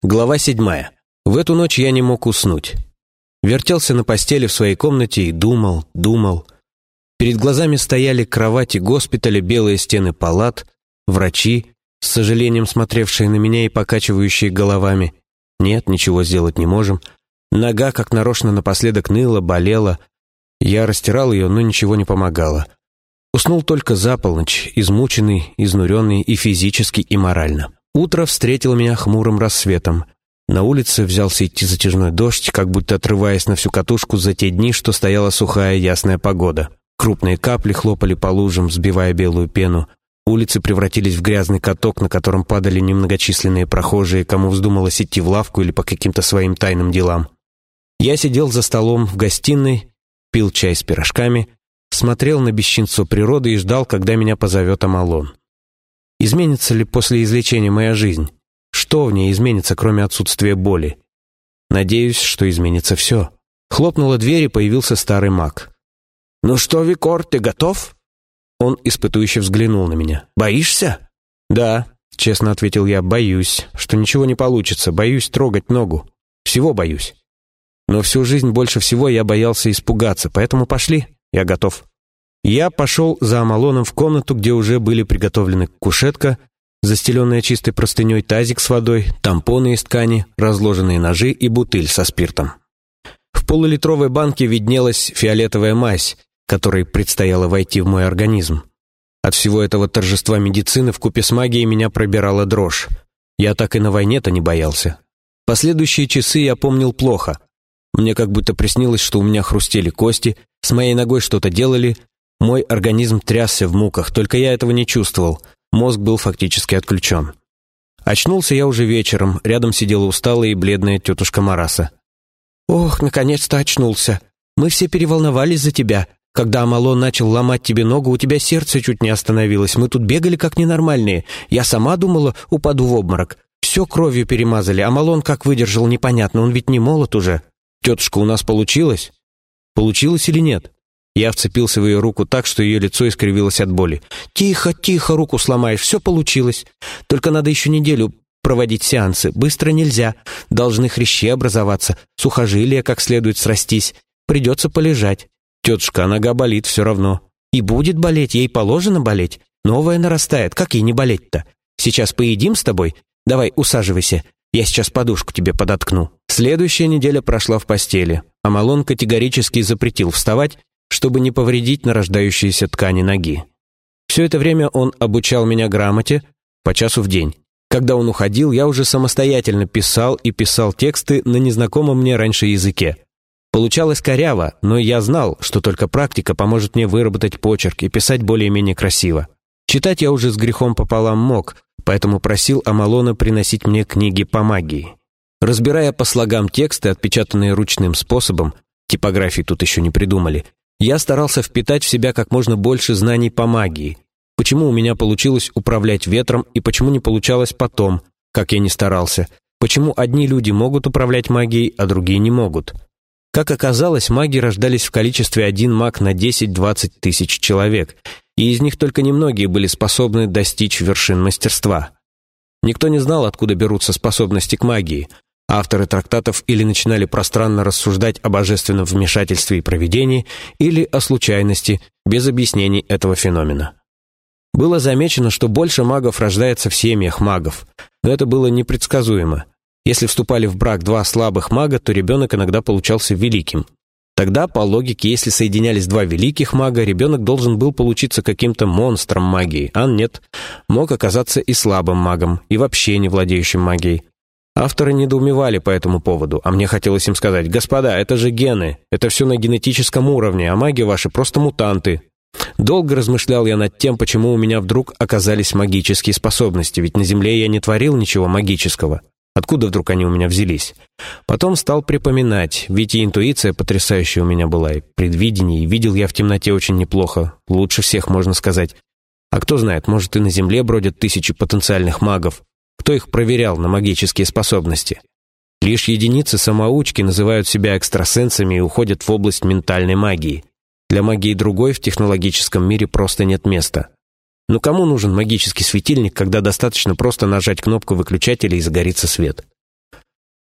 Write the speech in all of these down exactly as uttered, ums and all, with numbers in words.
Глава седьмая. В эту ночь я не мог уснуть. Вертелся на постели в своей комнате и думал, думал. Перед глазами стояли кровати госпиталя, белые стены палат, врачи, с сожалением смотревшие на меня и покачивающие головами. Нет, ничего сделать не можем. Нога, как нарочно, напоследок ныла, болела. Я растирал ее, но ничего не помогало. Уснул только за полночь, измученный, изнуренный и физически, и морально. Утро встретило меня хмурым рассветом. На улице взялся идти затяжной дождь, как будто отрываясь на всю катушку за те дни, что стояла сухая ясная погода. Крупные капли хлопали по лужам, взбивая белую пену. Улицы превратились в грязный каток, на котором падали немногочисленные прохожие, кому вздумалось идти в лавку или по каким-то своим тайным делам. Я сидел за столом в гостиной, пил чай с пирожками, смотрел на бесчинство природы и ждал, когда меня позовет Амалон. Изменится ли после излечения моя жизнь? Что в ней изменится, кроме отсутствия боли? Надеюсь, что изменится все. Хлопнула дверь, и появился старый маг. «Ну что, Викор, ты готов?» Он испытующе взглянул на меня. «Боишься?» «Да», — честно ответил я, — «боюсь, что ничего не получится, боюсь трогать ногу. Всего боюсь. Но всю жизнь больше всего я боялся испугаться, поэтому пошли, я готов». Я пошел за Амалоном в комнату, где уже были приготовлены кушетка, застеленная чистой простыней, тазик с водой, тампоны из ткани, разложенные ножи и бутыль со спиртом. В полулитровой банке виднелась фиолетовая мазь, которой предстояло войти в мой организм. От всего этого торжества медицины вкупе с магией меня пробирала дрожь. Я так и на войне-то не боялся. Последующие часы я помнил плохо. Мне как будто приснилось, что у меня хрустели кости, с моей ногой что-то делали. Мой организм трясся в муках, только я этого не чувствовал. Мозг был фактически отключен. Очнулся я уже вечером, рядом сидела усталая и бледная тетушка Мараса. «Ох, наконец-то очнулся. Мы все переволновались за тебя. Когда Амалон начал ломать тебе ногу, у тебя сердце чуть не остановилось. Мы тут бегали как ненормальные. Я сама думала, упаду в обморок. Все кровью перемазали. Амалон как выдержал, непонятно, он ведь не молод уже. Тетушка, у нас получилось? Получилось или нет?» Я вцепился в ее руку так, что ее лицо искривилось от боли. «Тихо, тихо, руку сломаешь, все получилось. Только надо еще неделю проводить сеансы. Быстро нельзя. Должны хрящи образоваться, сухожилия как следует срастись. Придется полежать. Тетушка, нога болит все равно. И будет болеть, ей положено болеть. Новая нарастает, как ей не болеть-то? Сейчас поедим с тобой? Давай, усаживайся. Я сейчас подушку тебе подоткну». Следующая неделя прошла в постели. Амалон категорически запретил вставать, чтобы не повредить нарождающиеся ткани ноги. Все это время он обучал меня грамоте по часу в день. Когда он уходил, я уже самостоятельно писал и писал тексты на незнакомом мне раньше языке. Получалось коряво, но я знал, что только практика поможет мне выработать почерк и писать более-менее красиво. Читать я уже с грехом пополам мог, поэтому просил Амалона приносить мне книги по магии. Разбирая по слогам тексты, отпечатанные ручным способом, типографии тут еще не придумали, я старался впитать в себя как можно больше знаний по магии. Почему у меня получилось управлять ветром и почему не получалось потом, как я ни старался? Почему одни люди могут управлять магией, а другие не могут? Как оказалось, маги рождались в количестве один маг на десять-двадцать тысяч человек, и из них только немногие были способны достичь вершин мастерства. Никто не знал, откуда берутся способности к магии. Авторы трактатов или начинали пространно рассуждать о божественном вмешательстве и провидении, или о случайности, без объяснений этого феномена. Было замечено, что больше магов рождается в семьях магов, но это было непредсказуемо. Если вступали в брак два слабых мага, то ребенок иногда получался великим. Тогда, по логике, если соединялись два великих мага, ребенок должен был получиться каким-то монстром магии, а нет, мог оказаться и слабым магом, и вообще не владеющим магией. Авторы недоумевали по этому поводу, а мне хотелось им сказать: «Господа, это же гены, это все на генетическом уровне, а маги ваши просто мутанты». Долго размышлял я над тем, почему у меня вдруг оказались магические способности, ведь на Земле я не творил ничего магического. Откуда вдруг они у меня взялись? Потом стал припоминать, ведь и интуиция потрясающая у меня была, и предвидение, и видел я в темноте очень неплохо, лучше всех, можно сказать. А кто знает, может, и на Земле бродят тысячи потенциальных магов. Кто их проверял на магические способности? Лишь единицы-самоучки называют себя экстрасенсами и уходят в область ментальной магии. Для магии другой в технологическом мире просто нет места. Но кому нужен магический светильник, когда достаточно просто нажать кнопку выключателя и загорится свет?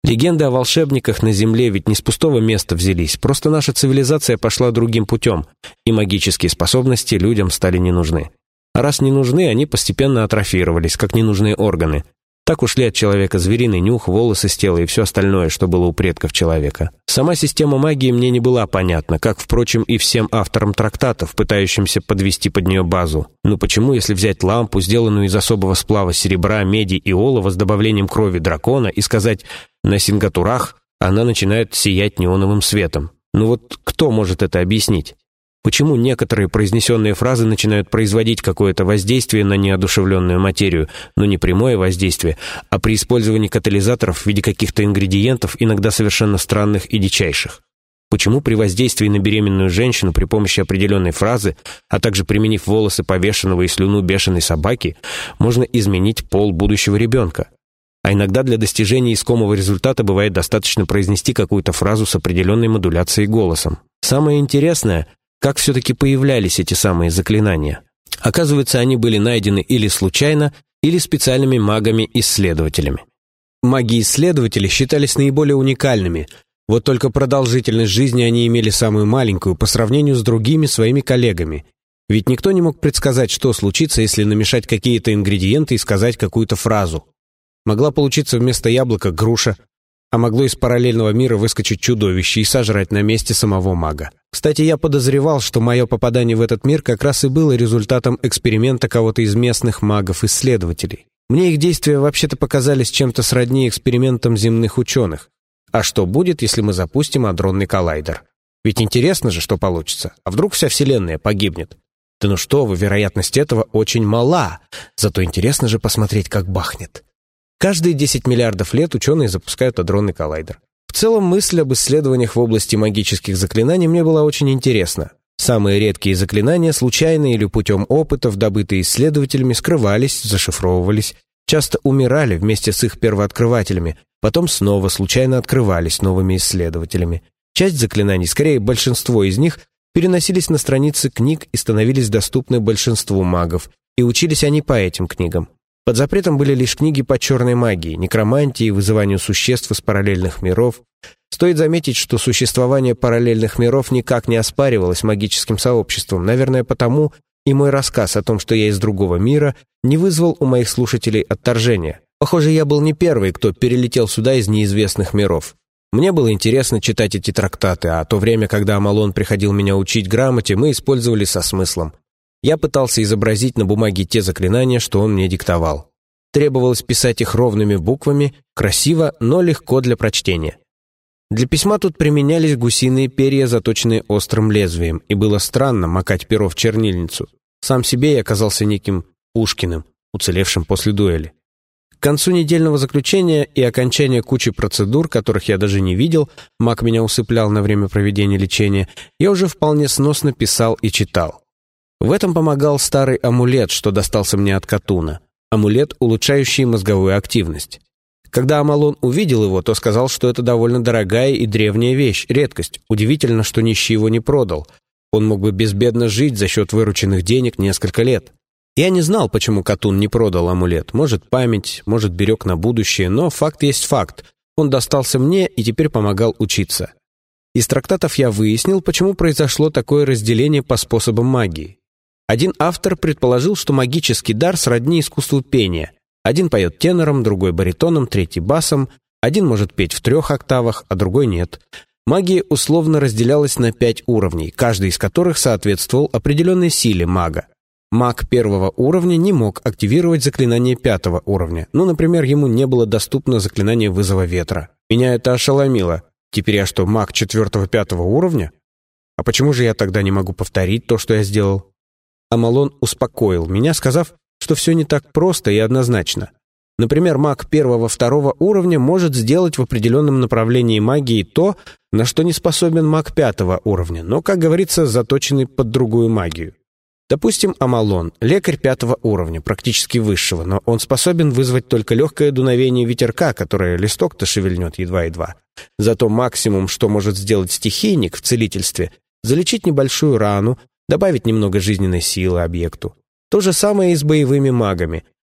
Легенды о волшебниках на Земле ведь не с пустого места взялись, просто наша цивилизация пошла другим путем, и магические способности людям стали не нужны. А раз не нужны, они постепенно атрофировались, как ненужные органы. Так ушли от человека звериный нюх, волосы с тела и все остальное, что было у предков человека. Сама система магии мне не была понятна, как, впрочем, и всем авторам трактатов, пытающимся подвести под нее базу. Ну почему, если взять лампу, сделанную из особого сплава серебра, меди и олова с добавлением крови дракона, и сказать «на сингатурах», она начинает сиять неоновым светом? Ну вот кто может это объяснить? Почему некоторые произнесенные фразы начинают производить какое-то воздействие на неодушевленную материю, но не прямое воздействие, а при использовании катализаторов в виде каких-то ингредиентов, иногда совершенно странных и дичайших? Почему при воздействии на беременную женщину при помощи определенной фразы, а также применив волосы повешенного и слюну бешеной собаки, можно изменить пол будущего ребенка? А иногда для достижения искомого результата бывает достаточно произнести какую-то фразу с определенной модуляцией голосом. Самое интересное – как все-таки появлялись эти самые заклинания? Оказывается, они были найдены или случайно, или специальными магами-исследователями. Маги-исследователи считались наиболее уникальными, вот только продолжительность жизни они имели самую маленькую по сравнению с другими своими коллегами. Ведь никто не мог предсказать, что случится, если намешать какие-то ингредиенты и сказать какую-то фразу. Могла получиться вместо яблока груша, а могло из параллельного мира выскочить чудовище и сожрать на месте самого мага. Кстати, я подозревал, что мое попадание в этот мир как раз и было результатом эксперимента кого-то из местных магов-исследователей. Мне их действия вообще-то показались чем-то сродни экспериментам земных ученых. А что будет, если мы запустим адронный коллайдер? Ведь интересно же, что получится. А вдруг вся Вселенная погибнет? Да ну что вы, вероятность этого очень мала. Зато интересно же посмотреть, как бахнет. Каждые десять миллиардов лет ученые запускают адронный коллайдер. В целом, мысль об исследованиях в области магических заклинаний мне была очень интересна. Самые редкие заклинания, случайно или путем опытов, добытые исследователями, скрывались, зашифровывались, часто умирали вместе с их первооткрывателями, потом снова случайно открывались новыми исследователями. Часть заклинаний, скорее большинство из них, переносились на страницы книг и становились доступны большинству магов, и учились они по этим книгам. Под запретом были лишь книги по черной магии, некромантии, вызыванию существ из параллельных миров. Стоит заметить, что существование параллельных миров никак не оспаривалось магическим сообществом, наверное, потому и мой рассказ о том, что я из другого мира, не вызвал у моих слушателей отторжения. Похоже, я был не первый, кто перелетел сюда из неизвестных миров. Мне было интересно читать эти трактаты, а то время, когда Амалон приходил меня учить грамоте, мы использовали со смыслом. Я пытался изобразить на бумаге те заклинания, что он мне диктовал. Требовалось писать их ровными буквами, красиво, но легко для прочтения. Для письма тут применялись гусиные перья, заточенные острым лезвием, и было странно макать перо в чернильницу. Сам себе я оказался неким Пушкиным, уцелевшим после дуэли. К концу недельного заключения и окончания кучи процедур, которых я даже не видел, маг меня усыплял на время проведения лечения, я уже вполне сносно писал и читал. В этом помогал старый амулет, что достался мне от Катуна. Амулет, улучшающий мозговую активность. Когда Амалон увидел его, то сказал, что это довольно дорогая и древняя вещь, редкость. Удивительно, что нищий его не продал. Он мог бы безбедно жить за счет вырученных денег несколько лет. Я не знал, почему Катун не продал амулет. Может, память, может, берег на будущее, но факт есть факт. Он достался мне и теперь помогал учиться. Из трактатов я выяснил, почему произошло такое разделение по способам магии. Один автор предположил, что магический дар сродни искусству пения. Один поет тенором, другой баритоном, третий басом. Один может петь в трех октавах, а другой нет. Магия условно разделялась на пять уровней, каждый из которых соответствовал определенной силе мага. Маг первого уровня не мог активировать заклинание пятого уровня. Ну, например, ему не было доступно заклинание вызова ветра. Меня это ошеломило. Теперь я что, маг четвертого-пятого уровня? А почему же я тогда не могу повторить то, что я сделал? Амалон успокоил меня, сказав, что все не так просто и однозначно. Например, маг первого-второго уровня может сделать в определенном направлении магии то, на что не способен маг пятого уровня, но, как говорится, заточенный под другую магию. Допустим, Амалон, лекарь пятого уровня, практически высшего, но он способен вызвать только легкое дуновение ветерка, которое листок-то шевельнет едва-едва. Зато максимум, что может сделать стихийник в целительстве, залечить небольшую рану, добавить немного жизненной силы объекту. То же самое и с боевыми магами.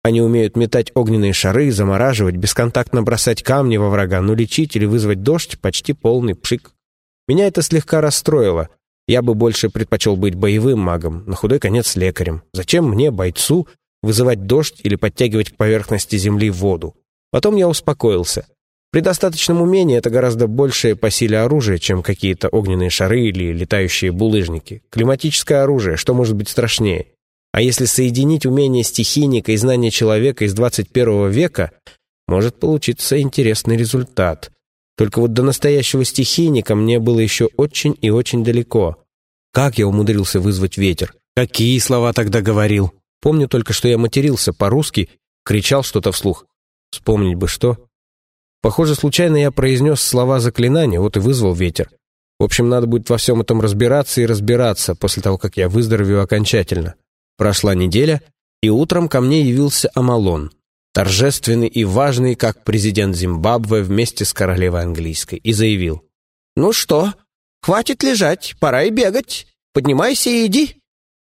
Они умеют метать огненные шары, замораживать, бесконтактно бросать камни во врага, но лечить или вызвать дождь — почти полный пшик. Меня это слегка расстроило. Я бы больше предпочел быть боевым магом, на худой конец лекарем. Зачем мне, бойцу, вызывать дождь или подтягивать к поверхности земли воду? Потом я успокоился. При достаточном умении это гораздо большее по силе оружие, чем какие-то огненные шары или летающие булыжники. Климатическое оружие, что может быть страшнее? А если соединить умение стихийника и знания человека из двадцать первого века, может получиться интересный результат. Только вот до настоящего стихийника мне было еще очень и очень далеко. Как я умудрился вызвать ветер? Какие слова тогда говорил? Помню только, что я матерился по-русски, кричал что-то вслух. Вспомнить бы что. Похоже, случайно я произнес слова заклинания, вот и вызвал ветер. В общем, надо будет во всем этом разбираться и разбираться, после того, как я выздоровею окончательно. Прошла неделя, и утром ко мне явился Амалон, торжественный и важный, как президент Зимбабве вместе с королевой английской, и заявил: «Ну что, хватит лежать, пора и бегать. Поднимайся и иди».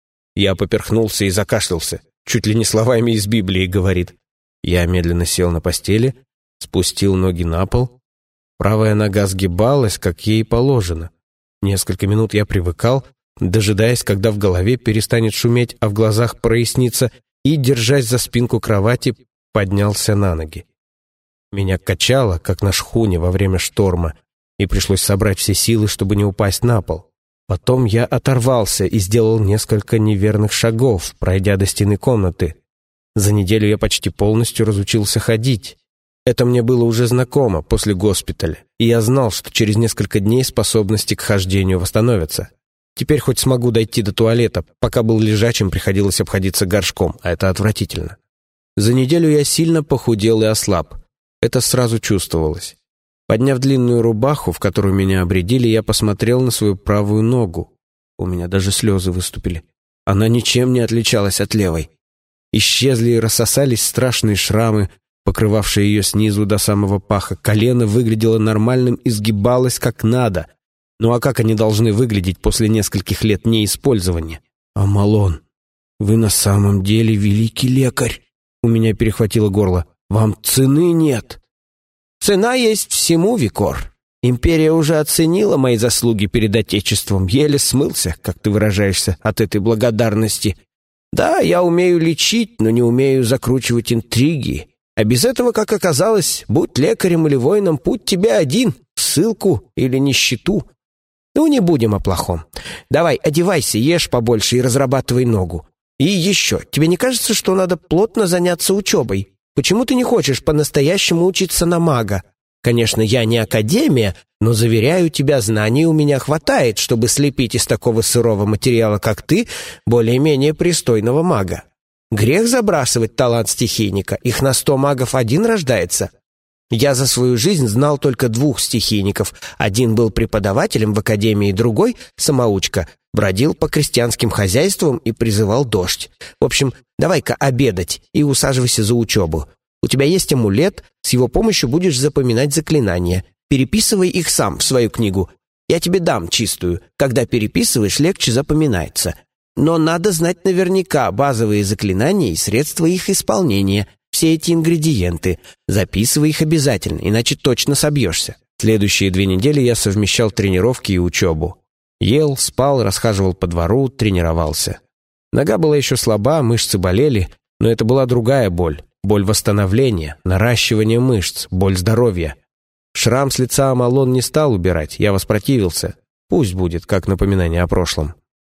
Я поперхнулся и закашлялся, чуть ли не словами из Библии говорит. Я медленно сел на постели, спустил ноги на пол. Правая нога сгибалась, как ей положено. Несколько минут я привыкал, дожидаясь, когда в голове перестанет шуметь, а в глазах прояснится, и, держась за спинку кровати, поднялся на ноги. Меня качало, как на шхуне во время шторма, и пришлось собрать все силы, чтобы не упасть на пол. Потом я оторвался и сделал несколько неверных шагов, пройдя до стены комнаты. За неделю я почти полностью разучился ходить. Это мне было уже знакомо после госпиталя, и я знал, что через несколько дней способности к хождению восстановятся. Теперь хоть смогу дойти до туалета, пока был лежачим, приходилось обходиться горшком, а это отвратительно. За неделю я сильно похудел и ослаб. Это сразу чувствовалось. Подняв длинную рубаху, в которую меня обрядили, я посмотрел на свою правую ногу. У меня даже слезы выступили. Она ничем не отличалась от левой. Исчезли и рассосались страшные шрамы, покрывавшие ее снизу до самого паха. Колено выглядело нормальным и сгибалось как надо. Ну а как они должны выглядеть после нескольких лет неиспользования? «Амалон, вы на самом деле великий лекарь!» У меня перехватило горло. «Вам цены нет!» «Цена есть всему, Викор. Империя уже оценила мои заслуги перед Отечеством, еле смылся, как ты выражаешься, от этой благодарности. Да, я умею лечить, но не умею закручивать интриги. А без этого, как оказалось, будь лекарем или воином, путь тебе один — в ссылку или нищету. Ну, не будем о плохом. Давай, одевайся, ешь побольше и разрабатывай ногу. И еще, тебе не кажется, что надо плотно заняться учебой? Почему ты не хочешь по-настоящему учиться на мага? Конечно, я не академия, но, заверяю тебя, знаний у меня хватает, чтобы слепить из такого сырого материала, как ты, более-менее пристойного мага. Грех забрасывать талант стихийника, их на сто магов один рождается. Я за свою жизнь знал только двух стихийников. Один был преподавателем в академии, другой, самоучка, бродил по крестьянским хозяйствам и призывал дождь. В общем, давай-ка обедать и усаживайся за учебу. У тебя есть амулет, с его помощью будешь запоминать заклинания. Переписывай их сам в свою книгу. Я тебе дам чистую. Когда переписываешь, легче запоминается. Но надо знать наверняка базовые заклинания и средства их исполнения. Все эти ингредиенты. Записывай их обязательно, иначе точно собьешься. Следующие две недели я совмещал тренировки и учебу. Ел, спал, расхаживал по двору, тренировался. Нога была еще слаба, мышцы болели, но это была другая боль. Боль восстановления, наращивания мышц, боль здоровья. Шрам с лица Амалон не стал убирать, я воспротивился. Пусть будет, как напоминание о прошлом.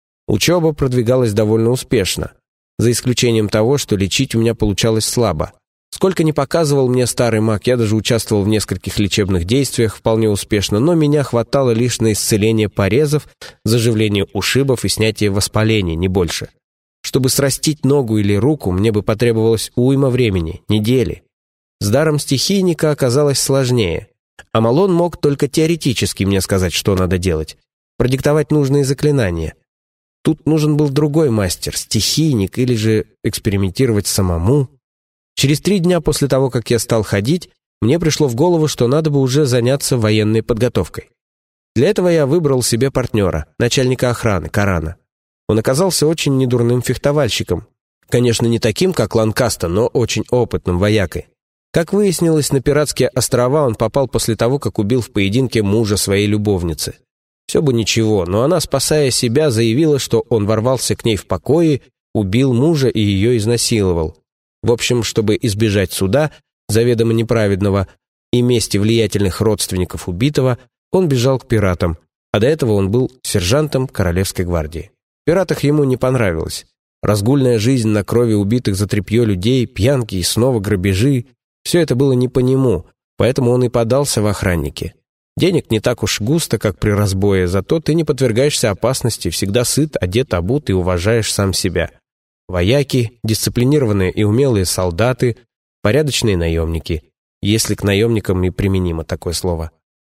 Учеба продвигалась довольно успешно, за исключением того, что лечить у меня получалось слабо. Сколько ни показывал мне старый маг, я даже участвовал в нескольких лечебных действиях вполне успешно, но меня хватало лишь на исцеление порезов, заживление ушибов и снятие воспалений, не больше. Чтобы срастить ногу или руку, мне бы потребовалось уйма времени, недели. С даром стихийника оказалось сложнее. Амалон мог только теоретически мне сказать, что надо делать, продиктовать нужные заклинания. Тут нужен был другой мастер, стихийник, или же экспериментировать самому. Через три дня после того, как я стал ходить, мне пришло в голову, что надо бы уже заняться военной подготовкой. Для этого я выбрал себе партнера, начальника охраны, Карана. Он оказался очень недурным фехтовальщиком. Конечно, не таким, как Ланкаста, но очень опытным воякой. Как выяснилось, на пиратские острова он попал после того, как убил в поединке мужа своей любовницы. Все бы ничего, но она, спасая себя, заявила, что он ворвался к ней в покое, убил мужа и ее изнасиловал. В общем, чтобы избежать суда, заведомо неправедного, и мести влиятельных родственников убитого, он бежал к пиратам, а до этого он был сержантом Королевской гвардии. В пиратах ему не понравилось. Разгульная жизнь на крови убитых за тряпье людей, пьянки и снова грабежи — все это было не по нему, поэтому он и подался в охранники. Денег не так уж густо, как при разбое, зато ты не подвергаешься опасности, всегда сыт, одет, обут и уважаешь сам себя. Вояки, дисциплинированные и умелые солдаты, порядочные наемники, если к наемникам и применимо такое слово.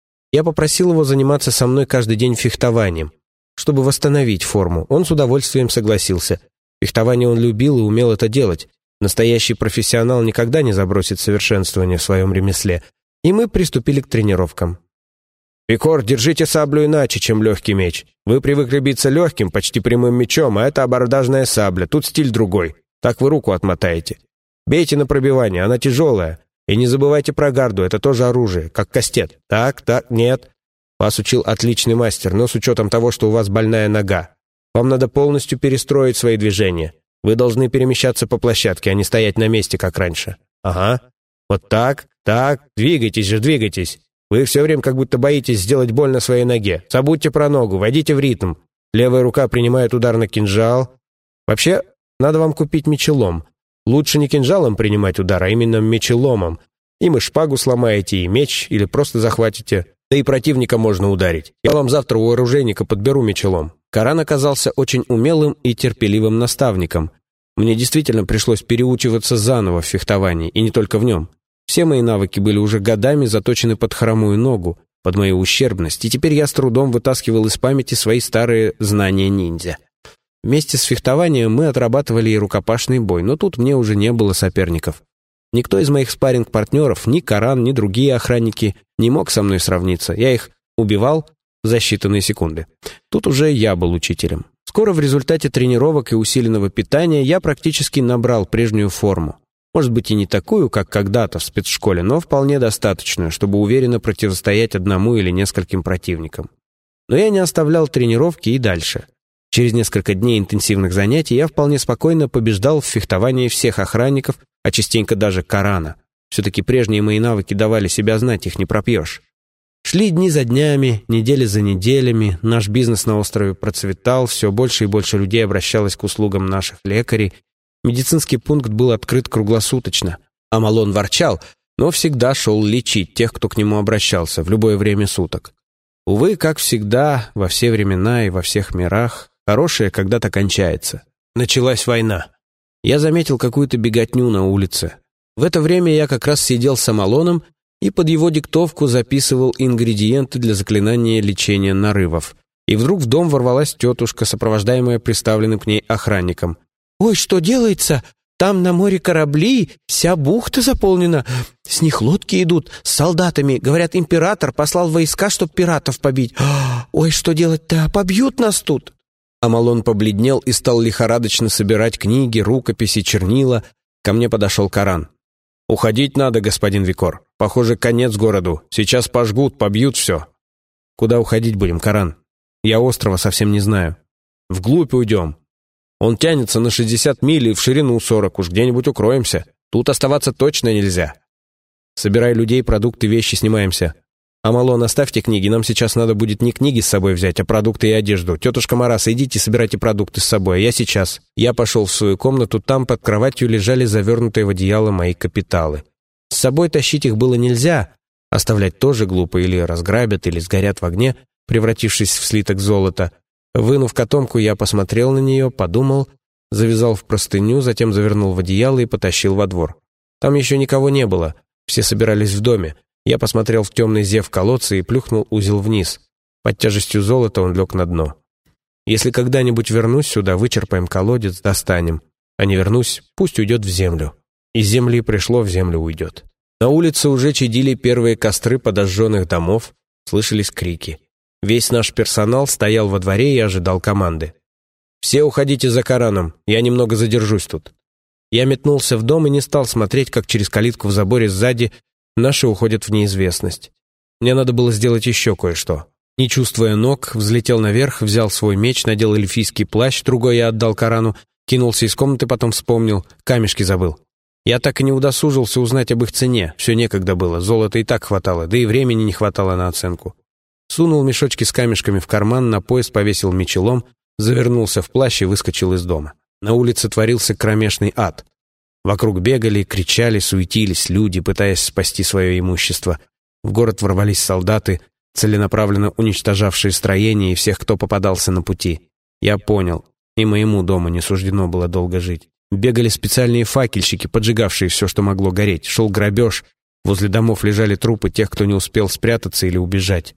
Я попросил его заниматься со мной каждый день фехтованием, чтобы восстановить форму. Он с удовольствием согласился. Фехтование он любил и умел это делать. Настоящий профессионал никогда не забросит совершенствование в своем ремесле. И мы приступили к тренировкам. «Викор, держите саблю иначе, чем легкий меч. Вы привыкли биться легким, почти прямым мечом, а это абордажная сабля. Тут стиль другой. Так вы руку отмотаете. Бейте на пробивание, она тяжелая. И не забывайте про гарду, это тоже оружие, как кастет. Так, так, нет. Вас учил отличный мастер, но с учетом того, что у вас больная нога. Вам надо полностью перестроить свои движения. Вы должны перемещаться по площадке, а не стоять на месте, как раньше. Ага. Вот так, так, двигайтесь же, двигайтесь. Вы все время как будто боитесь сделать больно своей ноге. Забудьте про ногу, войдите в ритм. Левая рука принимает удар на кинжал. Вообще, надо вам купить мечелом. Лучше не кинжалом принимать удар, а именно мечеломом. Им и шпагу сломаете, и меч, или просто захватите. Да и противника можно ударить. Я вам завтра у оружейника подберу мечелом». Коран оказался очень умелым и терпеливым наставником. Мне действительно пришлось переучиваться заново в фехтовании, и не только в нем. Все мои навыки были уже годами заточены под хромую ногу, под мою ущербность, и теперь я с трудом вытаскивал из памяти свои старые знания ниндзя. Вместе с фехтованием мы отрабатывали и рукопашный бой, но тут мне уже не было соперников. Никто из моих спарринг-партнеров, ни Коран, ни другие охранники, не мог со мной сравниться. Я их убивал за считанные секунды. Тут уже я был учителем. Скоро в результате тренировок и усиленного питания я практически набрал прежнюю форму. Может быть и не такую, как когда-то в спецшколе, но вполне достаточную, чтобы уверенно противостоять одному или нескольким противникам. Но я не оставлял тренировки и дальше. Через несколько дней интенсивных занятий я вполне спокойно побеждал в фехтовании всех охранников, а частенько даже Корана. Все-таки прежние мои навыки давали себя знать, их не пропьешь. Шли дни за днями, недели за неделями, наш бизнес на острове процветал, все больше и больше людей обращалось к услугам наших лекарей. Медицинский пункт был открыт круглосуточно. Амалон ворчал, но всегда шел лечить тех, кто к нему обращался, в любое время суток. Увы, как всегда, во все времена и во всех мирах, хорошее когда-то кончается. Началась война. Я заметил какую-то беготню на улице. В это время я как раз сидел с Амалоном и под его диктовку записывал ингредиенты для заклинания лечения нарывов. И вдруг в дом ворвалась тетушка, сопровождаемая приставленным к ней охранником. «Ой, что делается? Там на море корабли, вся бухта заполнена. С них лодки идут, с солдатами. Говорят, император послал войска, чтоб пиратов побить. Ой, что делать-то? Побьют нас тут!» Амалон побледнел и стал лихорадочно собирать книги, рукописи, чернила. Ко мне подошел Коран. «Уходить надо, господин Викор. Похоже, конец городу. Сейчас пожгут, побьют все». «Куда уходить будем, Коран? Я острова совсем не знаю». «Вглубь уйдем. Он тянется на шестьдесят миль и в ширину сорок. Уж где-нибудь укроемся. Тут оставаться точно нельзя». «Собирай людей, продукты, вещи, снимаемся». «Амалон, оставьте книги. Нам сейчас надо будет не книги с собой взять, а продукты и одежду. Тетушка Мараса, идите, собирайте продукты с собой, а я сейчас». Я пошел в свою комнату, там под кроватью лежали завернутые в одеяло мои капиталы. С собой тащить их было нельзя, оставлять тоже глупо, или разграбят, или сгорят в огне, превратившись в слиток золота. Вынув котомку, я посмотрел на нее, подумал, завязал в простыню, затем завернул в одеяло и потащил во двор. Там еще никого не было, все собирались в доме. Я посмотрел в темный зев колодца и плюхнул узел вниз. Под тяжестью золота он лег на дно. Если когда-нибудь вернусь сюда, вычерпаем колодец, достанем. А не вернусь, пусть уйдет в землю. Из земли пришло, в землю уйдет. На улице уже чадили первые костры подожженных домов, слышались крики. Весь наш персонал стоял во дворе и ожидал команды. «Все уходите за Кораном, я немного задержусь тут». Я метнулся в дом и не стал смотреть, как через калитку в заборе сзади наши уходят в неизвестность. Мне надо было сделать еще кое-что. Не чувствуя ног, взлетел наверх, взял свой меч, надел эльфийский плащ, другой я отдал Корану, кинулся из комнаты, потом вспомнил, камешки забыл. Я так и не удосужился узнать об их цене, все некогда было, золота и так хватало, да и времени не хватало на оценку. Сунул мешочки с камешками в карман, на пояс повесил мечелом, завернулся в плащ и выскочил из дома. На улице творился кромешный ад. Вокруг бегали, кричали, суетились люди, пытаясь спасти свое имущество. В город ворвались солдаты, целенаправленно уничтожавшие строения и всех, кто попадался на пути. Я понял, и моему дому не суждено было долго жить. Бегали специальные факельщики, поджигавшие все, что могло гореть. Шел грабеж. Возле домов лежали трупы тех, кто не успел спрятаться или убежать.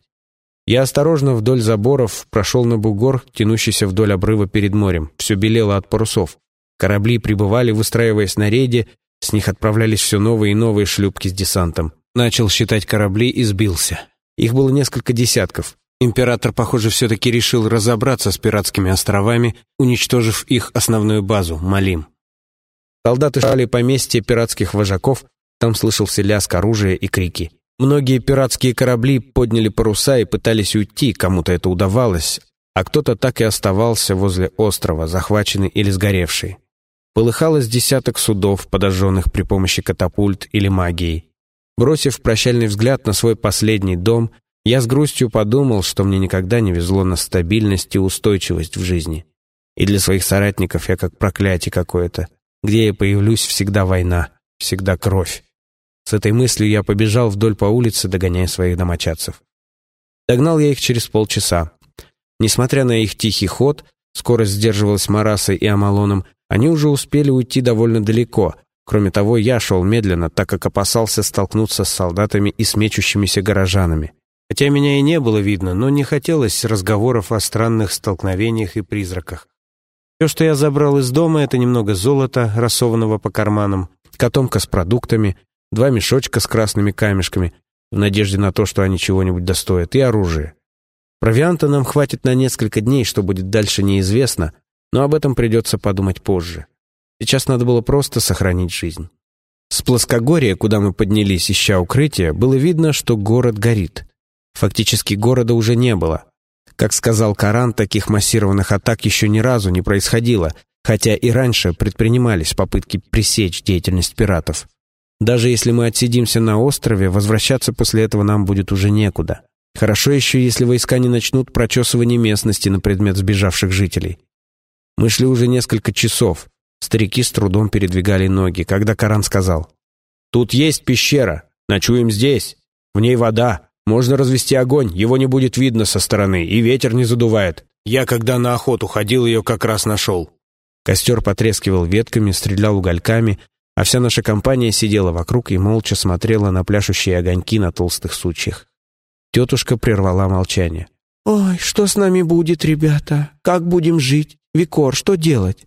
Я осторожно вдоль заборов прошел на бугор, тянущийся вдоль обрыва перед морем. Все белело от парусов. Корабли прибывали, выстраиваясь на рейде, с них отправлялись все новые и новые шлюпки с десантом. Начал считать корабли и сбился. Их было несколько десятков. Император, похоже, все-таки решил разобраться с пиратскими островами, уничтожив их основную базу — Малим. Солдаты шли поместья пиратских вожаков, там слышался лязг оружия и крики. Многие пиратские корабли подняли паруса и пытались уйти, кому-то это удавалось, а кто-то так и оставался возле острова, захваченный или сгоревший. Полыхало с десяток судов, подожженных при помощи катапульт или магии. Бросив прощальный взгляд на свой последний дом, я с грустью подумал, что мне никогда не везло на стабильность и устойчивость в жизни. И для своих соратников я как проклятие какое-то. Где я появлюсь, всегда война, всегда кровь. С этой мыслью я побежал вдоль по улице, догоняя своих домочадцев. Догнал я их через полчаса. Несмотря на их тихий ход, скорость сдерживалась Марасой и Амалоном, они уже успели уйти довольно далеко. Кроме того, я шел медленно, так как опасался столкнуться с солдатами и с мечущимися горожанами. Хотя меня и не было видно, но не хотелось разговоров о странных столкновениях и призраках. Все, что я забрал из дома, это немного золота, рассованного по карманам, котомка с продуктами, два мешочка с красными камешками, в надежде на то, что они чего-нибудь достоят, и оружие. Провианта нам хватит на несколько дней, что будет дальше неизвестно, но об этом придется подумать позже. Сейчас надо было просто сохранить жизнь. С плоскогорья, куда мы поднялись, ища укрытия, было видно, что город горит. Фактически города уже не было. Как сказал Коран, таких массированных атак еще ни разу не происходило, хотя и раньше предпринимались попытки пресечь деятельность пиратов. Даже если мы отсидимся на острове, возвращаться после этого нам будет уже некуда. Хорошо еще, если войска не начнут прочесывание местности на предмет сбежавших жителей. Мы шли уже несколько часов. Старики с трудом передвигали ноги, когда Коран сказал: «Тут есть пещера, ночуем здесь. В ней вода, можно развести огонь, его не будет видно со стороны, и ветер не задувает. Я, когда на охоту ходил, ее как раз нашел». Костер потрескивал ветками, стрелял угольками, а вся наша компания сидела вокруг и молча смотрела на пляшущие огоньки на толстых сучьях. Тетушка прервала молчание. «Ой, что с нами будет, ребята? Как будем жить? Викор, что делать?»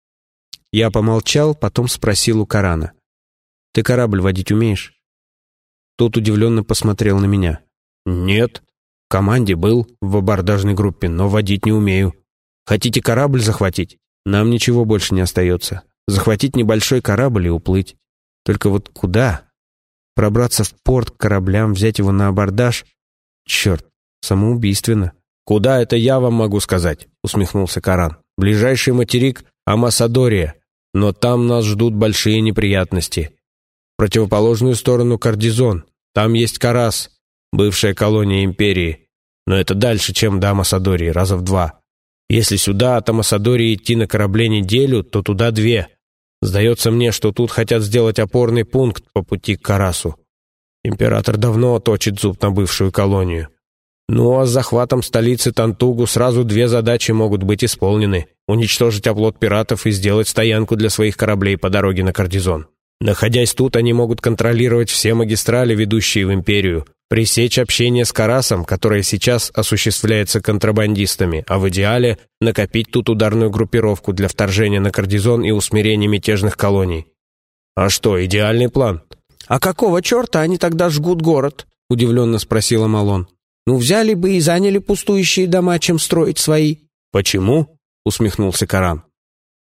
Я помолчал, потом спросил у Корана: «Ты корабль водить умеешь?» Тот удивленно посмотрел на меня. «Нет. В команде был, в абордажной группе, но водить не умею. Хотите корабль захватить? Нам ничего больше не остается. Захватить небольшой корабль и уплыть. Только вот куда? Пробраться в порт к кораблям, взять его на абордаж? Черт, самоубийственно». «Куда, это я вам могу сказать», — усмехнулся Коран. «Ближайший материк — Амасадория, но там нас ждут большие неприятности. В противоположную сторону Кардизон, там есть Карас, бывшая колония империи, но это дальше, чем до Амасадории, раза в два. Если сюда от Амасадории идти на корабле неделю, то туда две. Сдается мне, что тут хотят сделать опорный пункт по пути к Карасу. Император давно точит зуб на бывшую колонию. Ну а с захватом столицы Тантугу сразу две задачи могут быть исполнены: уничтожить оплот пиратов и сделать стоянку для своих кораблей по дороге на Кардизон. Находясь тут, они могут контролировать все магистрали, ведущие в империю, пресечь общение с Карасом, которое сейчас осуществляется контрабандистами, а в идеале накопить тут ударную группировку для вторжения на Кардизон и усмирения мятежных колоний. А что, идеальный план? «А какого черта они тогда жгут город?» — удивленно спросила Малон. «Ну, взяли бы и заняли пустующие дома, чем строить свои». «Почему?» — усмехнулся Коран.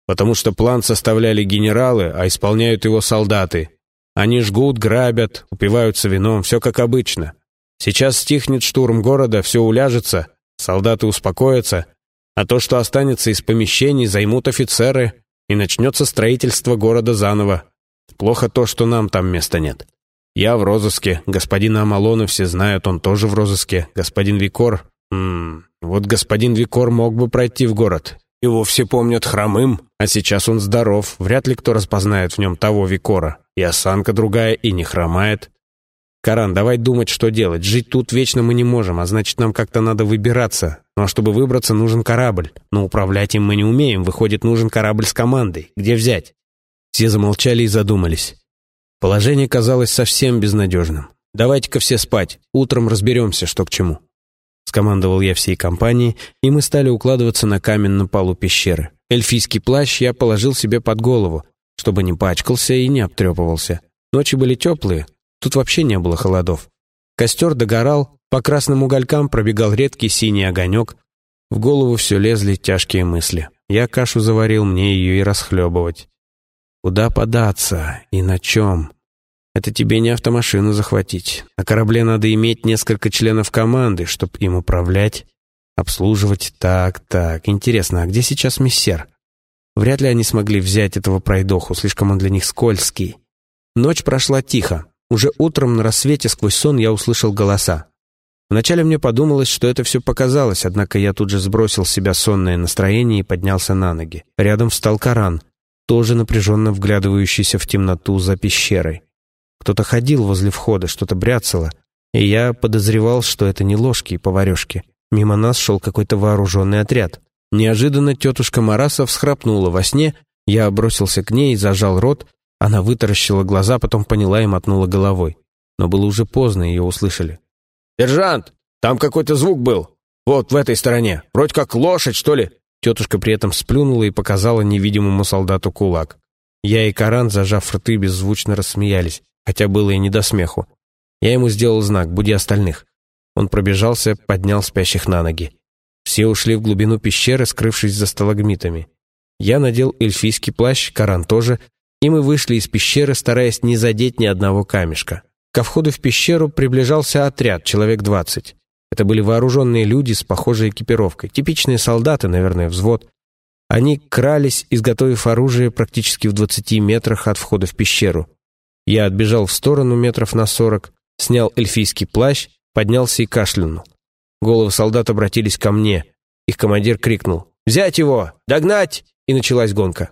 потому что план составляли генералы, а исполняют его солдаты. Они жгут, грабят, упиваются вином, все как обычно. Сейчас стихнет штурм города, все уляжется, солдаты успокоятся, а то, что останется из помещений, займут офицеры, и начнется строительство города заново. Плохо то, что нам там места нет. Я в розыске, господина Амалона все знают, он тоже в розыске. Господин Викор... М-м, вот господин Викор мог бы пройти в город. Его все помнят хромым, а сейчас он здоров. Вряд ли кто распознает в нем того Викора. И осанка другая, и не хромает. Каран, давай думать, что делать. Жить тут вечно мы не можем, а значит, нам как-то надо выбираться. Ну а чтобы выбраться, нужен корабль. Но управлять им мы не умеем. Выходит, нужен корабль с командой. Где взять? Все замолчали и задумались. Положение казалось совсем безнадежным. «Давайте-ка все спать. Утром разберемся, что к чему». Скомандовал я всей компанией, и мы стали укладываться на каменном полу пещеры. Эльфийский плащ я положил себе под голову, чтобы не пачкался и не обтрепывался. Ночи были теплые, тут вообще не было холодов. Костер догорал, по красным уголькам пробегал редкий синий огонек. В голову все лезли тяжкие мысли. Я кашу заварил, мне ее и расхлебывать. Куда податься и на чем? Это тебе не автомашину захватить. На корабле надо иметь несколько членов команды, чтобы им управлять, обслуживать. Так, так, интересно, а где сейчас мессер? Вряд ли они смогли взять этого пройдоху, слишком он для них скользкий. Ночь прошла тихо. Уже утром на рассвете сквозь сон я услышал голоса. Вначале мне подумалось, что это все показалось, однако я тут же сбросил с себя сонное настроение и поднялся на ноги. Рядом встал Каран, тоже напряженно вглядывающийся в темноту за пещерой. Кто-то ходил возле входа, что-то бряцало, и я подозревал, что это не ложки и поварешки. Мимо нас шел какой-то вооруженный отряд. Неожиданно тетушка Мараса всхрапнула во сне, я бросился к ней и зажал рот. Она вытаращила глаза, потом поняла и мотнула головой. Но было уже поздно, ее услышали. «Сержант, там какой-то звук был. Вот в этой стороне. Вроде как лошадь, что ли?» Тетушка при этом сплюнула и показала невидимому солдату кулак. Я и Каран, зажав рты, беззвучно рассмеялись, хотя было и не до смеху. Я ему сделал знак «Буди остальных». Он пробежался, поднял спящих на ноги. Все ушли в глубину пещеры, скрывшись за сталагмитами. Я надел эльфийский плащ, Каран тоже, и мы вышли из пещеры, стараясь не задеть ни одного камешка. Ко входу в пещеру приближался отряд, человек двадцать. Это были вооруженные люди с похожей экипировкой. Типичные солдаты, наверное, взвод. Они крались, изготовив оружие практически в двадцати метрах от входа в пещеру. Я отбежал в сторону метров на сорок, снял эльфийский плащ, поднялся и кашлянул. Головы солдат обратились ко мне. Их командир крикнул: «Взять его! Догнать!» И началась гонка.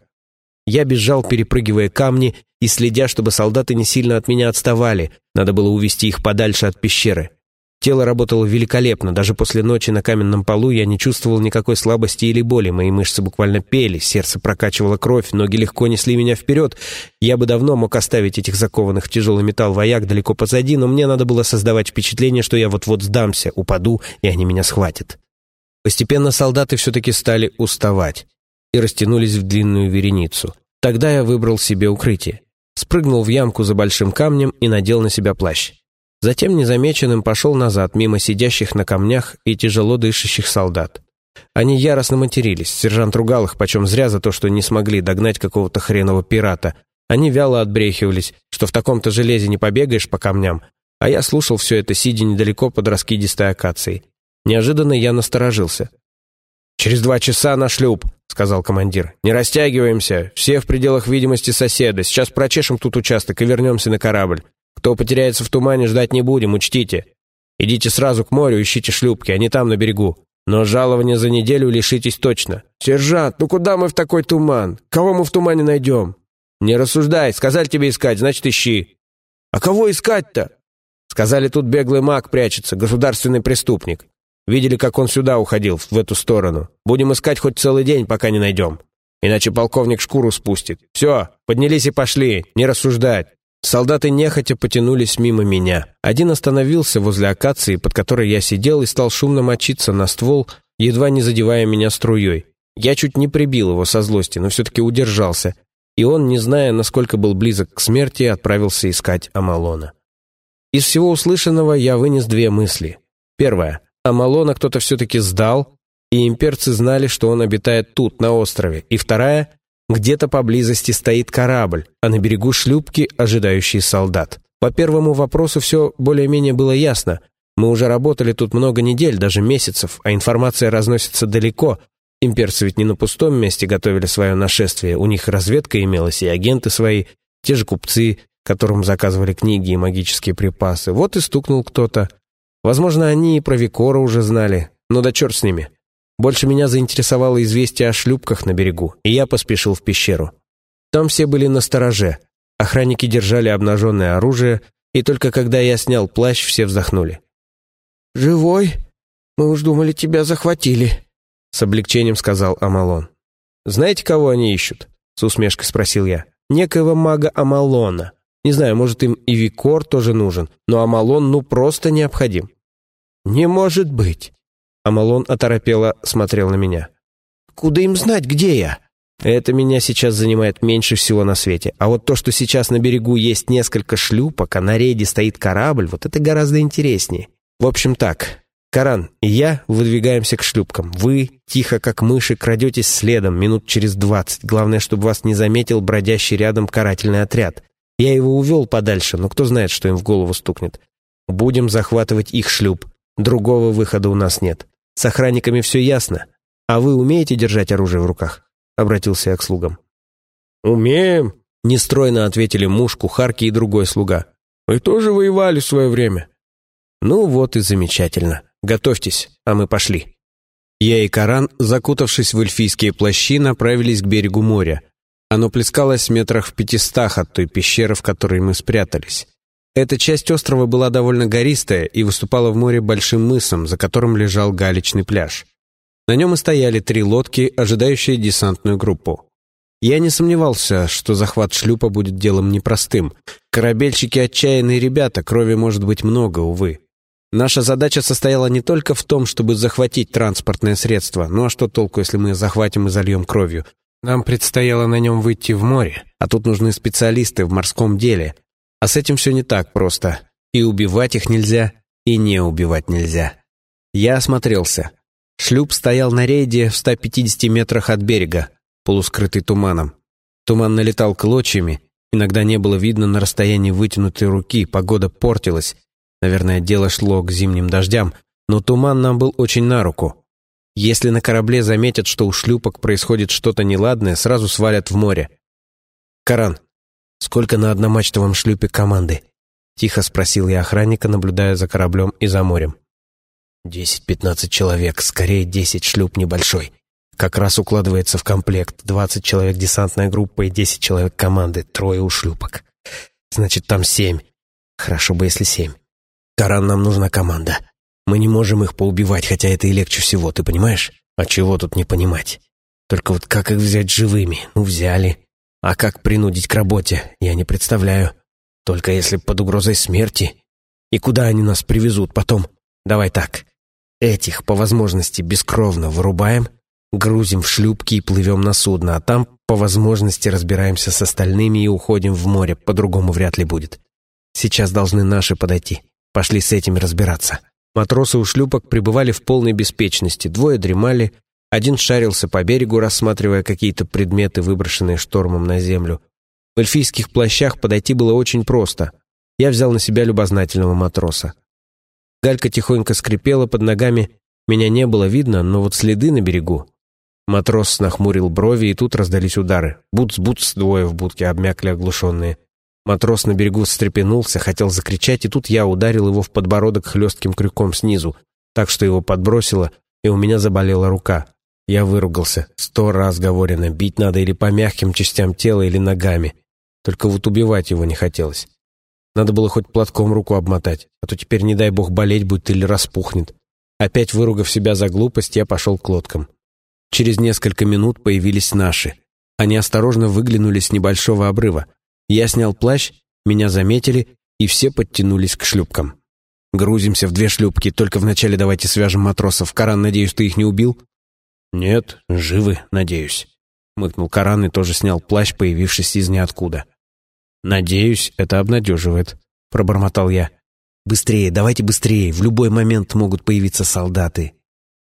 Я бежал, перепрыгивая камни и следя, чтобы солдаты не сильно от меня отставали. Надо было увести их подальше от пещеры. Тело работало великолепно. Даже после ночи на каменном полу я не чувствовал никакой слабости или боли. Мои мышцы буквально пели, сердце прокачивало кровь, ноги легко несли меня вперед. Я бы давно мог оставить этих закованных в тяжелый металл вояк далеко позади, но мне надо было создавать впечатление, что я вот-вот сдамся, упаду, и они меня схватят. Постепенно солдаты все-таки стали уставать и растянулись в длинную вереницу. Тогда я выбрал себе укрытие. Спрыгнул в ямку за большим камнем и надел на себя плащ. Затем незамеченным пошел назад, мимо сидящих на камнях и тяжело дышащих солдат. Они яростно матерились, сержант ругал их почем зря за то, что не смогли догнать какого-то хренового пирата. Они вяло отбрехивались, что в таком-то железе не побегаешь по камням, а я слушал все это, сидя недалеко под раскидистой акацией. Неожиданно я насторожился. «Через два часа на шлюп», — сказал командир. «Не растягиваемся, все в пределах видимости соседа. Сейчас прочешем тут участок и вернемся на корабль. Кто потеряется в тумане, ждать не будем, учтите. Идите сразу к морю, ищите шлюпки, они там на берегу. Но жалования за неделю лишитесь точно». «Сержант, ну куда мы в такой туман? Кого мы в тумане найдем?» «Не рассуждай, сказали тебе искать, значит ищи». «А кого искать-то?» «Сказали, тут беглый маг прячется, государственный преступник. Видели, как он сюда уходил, в эту сторону. Будем искать хоть целый день, пока не найдем. Иначе полковник шкуру спустит. Все, поднялись и пошли, не рассуждать». Солдаты нехотя потянулись мимо меня. Один остановился возле акации, под которой я сидел, и стал шумно мочиться на ствол, едва не задевая меня струей. Я чуть не прибил его со злости, но все-таки удержался. И он, не зная, насколько был близок к смерти, отправился искать Амалона. Из всего услышанного я вынес две мысли. Первая. Амалона кто-то все-таки сдал, и имперцы знали, что он обитает тут, на острове. И вторая. Где-то поблизости стоит корабль, а на берегу шлюпки, ожидающие солдат. По первому вопросу все более-менее было ясно. Мы уже работали тут много недель, даже месяцев, а информация разносится далеко. Имперцы ведь не на пустом месте готовили свое нашествие, у них разведка имелась и агенты свои, те же купцы, которым заказывали книги и магические припасы. Вот и стукнул кто-то. Возможно, они и про Викора уже знали, но да черт с ними. Больше меня заинтересовало известие о шлюпках на берегу, и я поспешил в пещеру. Там все были настороже, охранники держали обнаженное оружие, и только когда я снял плащ, все вздохнули. «Живой? Мы уж думали, тебя захватили», — с облегчением сказал Амалон. «Знаете, кого они ищут?» — с усмешкой спросил я. «Некоего мага Амалона. Не знаю, может, им и Викор тоже нужен, но Амалон ну просто необходим». «Не может быть!» Амалон оторопело смотрел на меня. «Куда им знать, где я?» «Это меня сейчас занимает меньше всего на свете. А вот то, что сейчас на берегу есть несколько шлюпок, а на рейде стоит корабль, вот это гораздо интереснее. В общем так, Каран и я выдвигаемся к шлюпкам. Вы, тихо как мыши, крадетесь следом минут через двадцать. Главное, чтобы вас не заметил бродящий рядом карательный отряд. Я его увел подальше, но кто знает, что им в голову стукнет. Будем захватывать их шлюп. Другого выхода у нас нет. С охранниками все ясно. А вы умеете держать оружие в руках?» Обратился я к слугам. «Умеем», — нестройно ответили муж, кухарки и другой слуга. «Мы тоже воевали в свое время». «Ну вот и замечательно. Готовьтесь, а мы пошли». Я и Каран, закутавшись в эльфийские плащи, направились к берегу моря. Оно плескалось в метрах в пятистах от той пещеры, в которой мы спрятались. Эта часть острова была довольно гористая и выступала в море большим мысом, за которым лежал галечный пляж. На нем и стояли три лодки, ожидающие десантную группу. Я не сомневался, что захват шлюпа будет делом непростым. Корабельщики отчаянные ребята, крови может быть много, увы. Наша задача состояла не только в том, чтобы захватить транспортное средство, ну а что толку, если мы захватим и зальем кровью? Нам предстояло на нем выйти в море, а тут нужны специалисты в морском деле. А с этим все не так просто. И убивать их нельзя, и не убивать нельзя. Я осмотрелся. Шлюп стоял на рейде в ста пятидесяти метрах от берега, полускрытый туманом. Туман налетал клочьями, иногда не было видно на расстоянии вытянутой руки, погода портилась. Наверное, дело шло к зимним дождям, но туман нам был очень на руку. Если на корабле заметят, что у шлюпок происходит что-то неладное, сразу свалят в море. «Каран, сколько на одномачтовом шлюпе команды?» — тихо спросил я охранника, наблюдая за кораблем и за морем. «Десять-пятнадцать человек, скорее десять, шлюп небольшой. Как раз укладывается в комплект. Двадцать человек десантная группа и десять человек команды, трое у шлюпок. Значит, там семь. Хорошо бы, если семь. Каран, нам нужна команда. Мы не можем их поубивать, хотя это и легче всего, ты понимаешь? А чего тут не понимать? Только вот как их взять живыми? Ну, взяли. А как принудить к работе, я не представляю. Только если под угрозой смерти. И куда они нас привезут потом? Давай так. Этих, по возможности, бескровно вырубаем, грузим в шлюпки и плывем на судно, а там, по возможности, разбираемся с остальными и уходим в море, по-другому вряд ли будет. Сейчас должны наши подойти. Пошли с этими разбираться». Матросы у шлюпок пребывали в полной беспечности. Двое дремали, один шарился по берегу, рассматривая какие-то предметы, выброшенные штормом на землю. В эльфийских плащах подойти было очень просто. Я взял на себя любознательного матроса. Галька тихонько скрипела под ногами, меня не было видно, но вот следы на берегу. Матрос нахмурил брови, и тут раздались удары. Буц-буц, двое в будке обмякли оглушенные. Матрос на берегу встрепенулся, хотел закричать, и тут я ударил его в подбородок хлестким крюком снизу, так что его подбросило, и у меня заболела рука. Я выругался. Сто раз говорено, бить надо или по мягким частям тела, или ногами. Только вот убивать его не хотелось. Надо было хоть платком руку обмотать, а то теперь, не дай бог, болеть будет или распухнет. Опять выругав себя за глупость, я пошел к лодкам. Через несколько минут появились наши. Они осторожно выглянули с небольшого обрыва. Я снял плащ, меня заметили, и все подтянулись к шлюпкам. «Грузимся в две шлюпки, только вначале давайте свяжем матросов. Каран, надеюсь, ты их не убил?» «Нет, живы, надеюсь», — мыкнул Каран и тоже снял плащ, появившись из ниоткуда. «Надеюсь, это обнадеживает», — пробормотал я. «Быстрее, давайте быстрее, в любой момент могут появиться солдаты».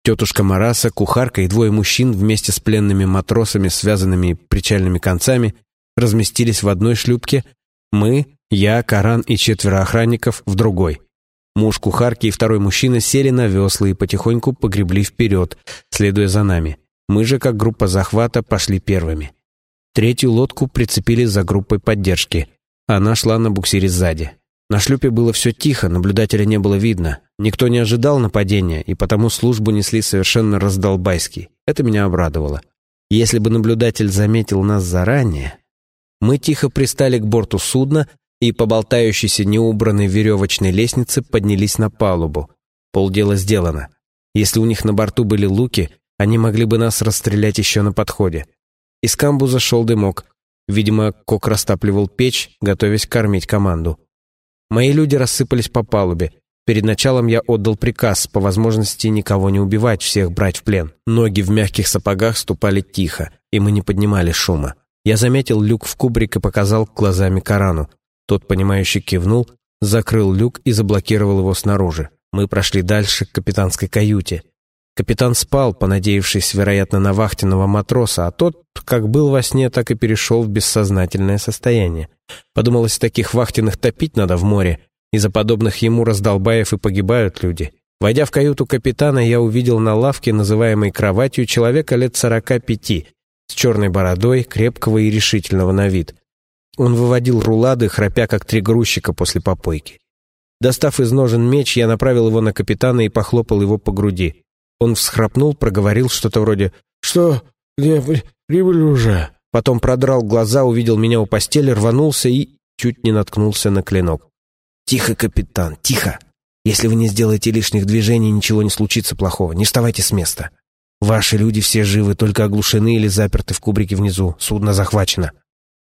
Тетушка Мараса, кухарка и двое мужчин вместе с пленными матросами, связанными причальными концами, разместились в одной шлюпке, мы, я, Коран и четверо охранников в другой. Муж кухарки и второй мужчина сели на весла и потихоньку погребли вперед, следуя за нами. Мы же, как группа захвата, пошли первыми. Третью лодку прицепили за группой поддержки. Она шла на буксире сзади. На шлюпе было все тихо, наблюдателя не было видно. Никто не ожидал нападения, и потому службу несли совершенно раздолбайски. Это меня обрадовало. Если бы наблюдатель заметил нас заранее... Мы тихо пристали к борту судна и по болтающейся неубранной веревочной лестнице поднялись на палубу. Полдела сделано. Если у них на борту были луки, они могли бы нас расстрелять еще на подходе. Из камбуза шел дымок. Видимо, Кок растапливал печь, готовясь кормить команду. Мои люди рассыпались по палубе. Перед началом я отдал приказ, по возможности никого не убивать, всех брать в плен. Ноги в мягких сапогах ступали тихо, и мы не поднимали шума. Я заметил люк в кубрик и показал глазами Корану. Тот, понимающе кивнул, закрыл люк и заблокировал его снаружи. Мы прошли дальше к капитанской каюте. Капитан спал, понадеявшись, вероятно, на вахтенного матроса, а тот, как был во сне, так и перешел в бессознательное состояние. Подумалось, таких вахтенных топить надо в море. Из-за подобных ему раздолбаев и погибают люди. Войдя в каюту капитана, я увидел на лавке, называемой кроватью, человека лет сорока пяти, с черной бородой, крепкого и решительного на вид. Он выводил рулады, храпя как три грузчика после попойки. Достав из ножен меч, я направил его на капитана и похлопал его по груди. Он всхрапнул, проговорил что-то вроде «Что? Где при... прибыли уже?» Потом продрал глаза, увидел меня у постели, рванулся и чуть не наткнулся на клинок. «Тихо, капитан, тихо! Если вы не сделаете лишних движений, ничего не случится плохого. Не вставайте с места. Ваши люди все живы, только оглушены или заперты в кубрике внизу. Судно захвачено».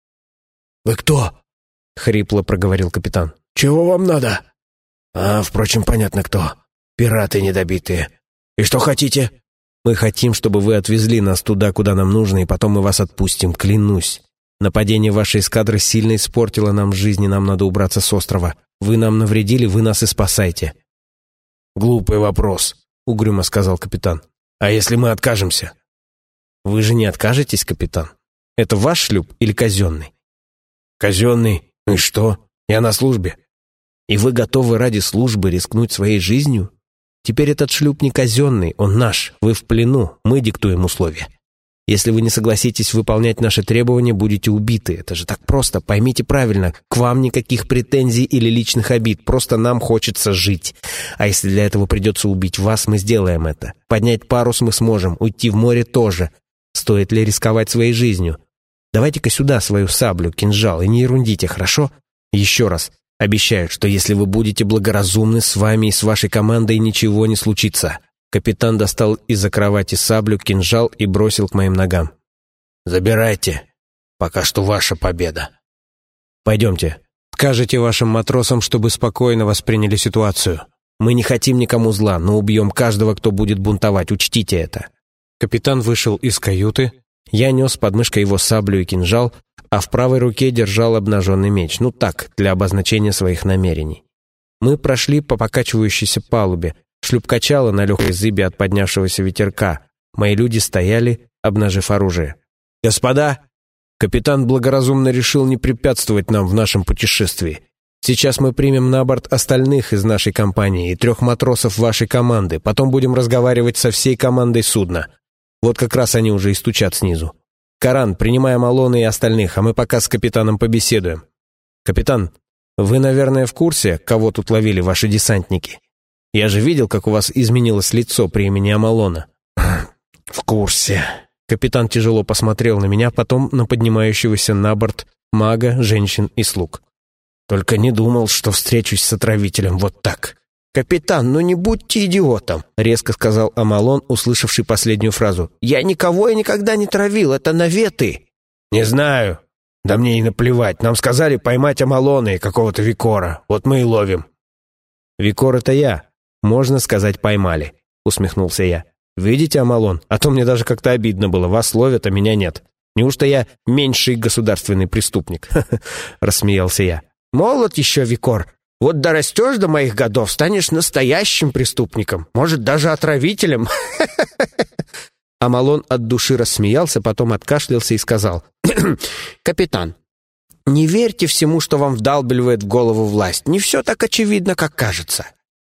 «Вы кто?» — хрипло проговорил капитан. «Чего вам надо?» «А, впрочем, понятно кто. Пираты недобитые. И что хотите?» «Мы хотим, чтобы вы отвезли нас туда, куда нам нужно, и потом мы вас отпустим, клянусь. Нападение вашей эскадры сильно испортило нам жизнь, и нам надо убраться с острова. Вы нам навредили, вы нас и спасайте». «Глупый вопрос», — угрюмо сказал капитан. «А если мы откажемся?» «Вы же не откажетесь, капитан? Это ваш шлюп или казенный?» «Казенный. И что? Я на службе». «И вы готовы ради службы рискнуть своей жизнью? Теперь этот шлюп не казенный, он наш. Вы в плену, мы диктуем условия. Если вы не согласитесь выполнять наши требования, будете убиты. Это же так просто, поймите правильно. К вам никаких претензий или личных обид, просто нам хочется жить. А если для этого придется убить вас, мы сделаем это. Поднять парус мы сможем, уйти в море тоже. Стоит ли рисковать своей жизнью? Давайте-ка сюда свою саблю, кинжал, и не ерундите, хорошо? Еще раз. Обещаю, что если вы будете благоразумны, с вами и с вашей командой ничего не случится». Капитан достал из-за кровати саблю, кинжал и бросил к моим ногам. «Забирайте. Пока что ваша победа». «Пойдемте. Скажите вашим матросам, чтобы спокойно восприняли ситуацию. Мы не хотим никому зла, но убьем каждого, кто будет бунтовать. Учтите это». Капитан вышел из каюты. Я нес под мышкой его саблю и кинжал, а в правой руке держал обнаженный меч. Ну так, для обозначения своих намерений. Мы прошли по покачивающейся палубе. Шлюп качало на легкой зыбе от поднявшегося ветерка. Мои люди стояли, обнажив оружие. «Господа, капитан благоразумно решил не препятствовать нам в нашем путешествии. Сейчас мы примем на борт остальных из нашей компании и трех матросов вашей команды. Потом будем разговаривать со всей командой судна. Вот как раз они уже и стучат снизу. Коран, принимай Амалона и остальных, а мы пока с капитаном побеседуем. Капитан, вы, наверное, в курсе, кого тут ловили ваши десантники? Я же видел, как у вас изменилось лицо при имени Амалона». «В курсе». Капитан тяжело посмотрел на меня, потом на поднимающегося на борт мага, женщин и слуг. «Только не думал, что встречусь с отравителем вот так». «Капитан, ну не будьте идиотом», — резко сказал Амалон, услышавший последнюю фразу. «Я никого и никогда не травил, это наветы». «Не знаю. Да мне и наплевать. Нам сказали поймать Амалона и какого-то Викора. Вот мы и ловим». «Викор — это я. Можно сказать, поймали», — усмехнулся я. «Видите, Амалон, а то мне даже как-то обидно было. Вас ловят, а меня нет. Неужто я меньший государственный преступник?» — рассмеялся я. «Молод еще, Викор. Вот дорастешь до моих годов, станешь настоящим преступником, может, даже отравителем». Амалон от души рассмеялся, потом откашлялся и сказал: «Капитан, не верьте всему, что вам вдалбливает в голову власть. Не все так очевидно, как кажется».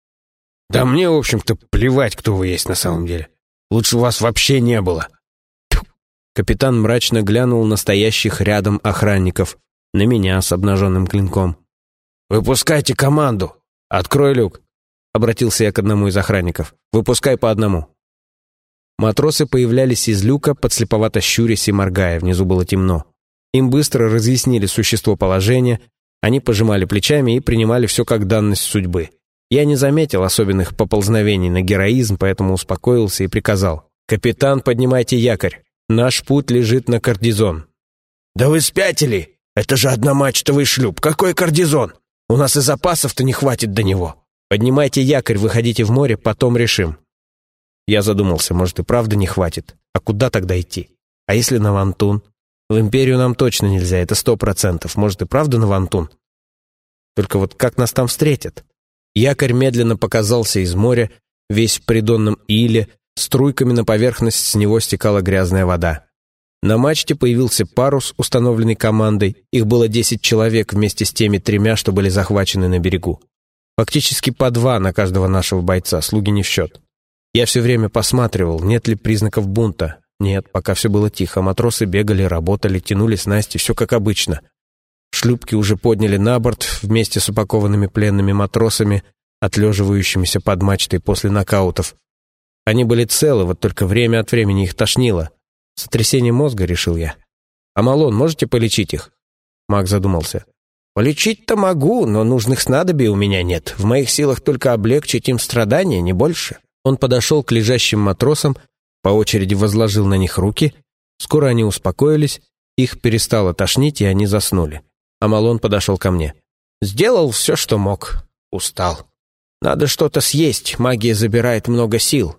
«Да мне, в общем-то, плевать, кто вы есть на самом деле. Лучше вас вообще не было». Капитан мрачно глянул на стоящих рядом охранников, на меня с обнаженным клинком. «Выпускайте команду! Открой люк!» — обратился я к одному из охранников. «Выпускай по одному». Матросы появлялись из люка, подслеповато щурясь и моргая, внизу было темно. Им быстро разъяснили существо положения, они пожимали плечами и принимали все как данность судьбы. Я не заметил особенных поползновений на героизм, поэтому успокоился и приказал: «Капитан, поднимайте якорь. Наш путь лежит на Кардизон». «Да вы спятили! Это же одномачтовый шлюп! Какой Кардизон? У нас и запасов-то не хватит до него!» «Поднимайте якорь, выходите в море, потом решим». Я задумался, может, и правда не хватит. А куда тогда идти? А если на Вантун? В Империю нам точно нельзя, это сто процентов. Может, и правда на Вантун? Только вот как нас там встретят? Якорь медленно показался из моря, весь в придонном иле, струйками на поверхность с него стекала грязная вода. На мачте появился парус, установленный командой. Их было десять человек вместе с теми тремя, что были захвачены на берегу. Фактически по два на каждого нашего бойца, слуги не в счет. Я все время посматривал, нет ли признаков бунта. Нет, пока все было тихо. Матросы бегали, работали, тянули снасти, все как обычно. Шлюпки уже подняли на борт вместе с упакованными пленными матросами, отлеживающимися под мачтой после нокаутов. Они были целы, вот только время от времени их тошнило. Сотрясение мозга, решил я. «Амалон, можете полечить их?» Маг задумался. «Полечить-то могу, но нужных снадобий у меня нет. В моих силах только облегчить им страдания, не больше». Он подошел к лежащим матросам, по очереди возложил на них руки. Скоро они успокоились, их перестало тошнить, и они заснули. Амалон подошел ко мне. «Сделал все, что мог. Устал. Надо что-то съесть, магия забирает много сил.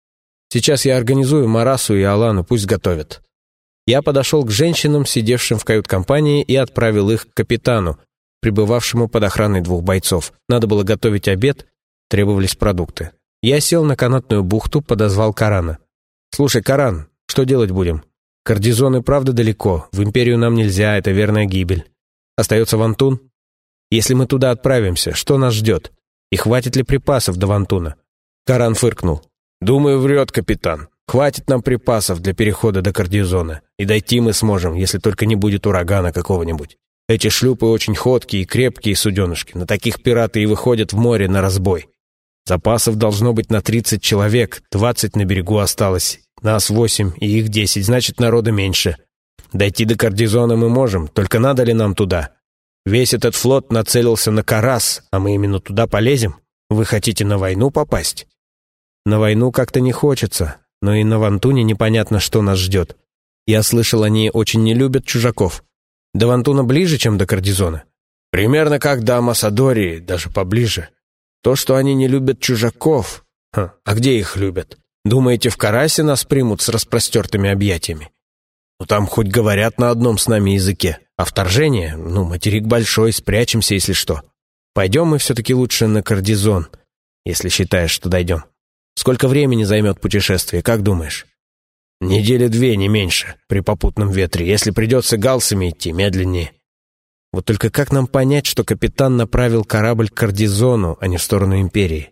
Сейчас я организую Марасу и Алану, пусть готовят». Я подошел к женщинам, сидевшим в кают-компании, и отправил их к капитану, пребывавшему под охраной двух бойцов. Надо было готовить обед, требовались продукты. Я сел на канатную бухту, подозвал Карана. «Слушай, Каран, что делать будем? Кардизон и правда далеко, в Империю нам нельзя, это верная гибель. Остается Вантун? Если мы туда отправимся, что нас ждет? И хватит ли припасов до Вантуна?» Каран фыркнул. «Думаю, врет капитан. Хватит нам припасов для перехода до Кардизона. И дойти мы сможем, если только не будет урагана какого-нибудь. Эти шлюпы очень ходкие и крепкие суденышки. На таких пираты и выходят в море на разбой. Запасов должно быть на тридцать человек, двадцать на берегу осталось. Нас восемь, и их десять, значит, народа меньше. Дойти до Кардизона мы можем, только надо ли нам туда? Весь этот флот нацелился на Карас, а мы именно туда полезем? Вы хотите на войну попасть?» «На войну как-то не хочется, но и на Вантуне непонятно, что нас ждет. Я слышал, они очень не любят чужаков. До Вантуна ближе, чем до Кардизона?» «Примерно как до Амасадории, даже поближе. То, что они не любят чужаков... Ха, а где их любят? Думаете, в Карасе нас примут с распростертыми объятиями? Ну там хоть говорят на одном с нами языке. А вторжение? Ну, материк большой, спрячемся, если что. Пойдем мы все-таки лучше на Кардизон, если считаешь, что дойдем. Сколько времени займет путешествие, как думаешь?» «Недели две, не меньше, при попутном ветре. Если придется галсами идти, медленнее». Вот только как нам понять, что капитан направил корабль к Кардизону, а не в сторону Империи?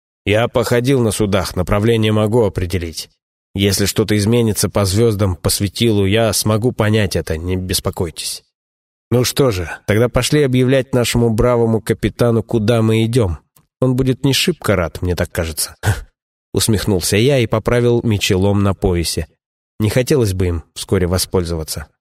Я походил на судах, направление могу определить. Если что-то изменится по звездам, по светилу, я смогу понять это, не беспокойтесь. Ну что же, тогда пошли объявлять нашему бравому капитану, куда мы идем. Он будет не шибко рад, мне так кажется. Усмехнулся я и поправил мечелом на поясе. Не хотелось бы им вскоре воспользоваться.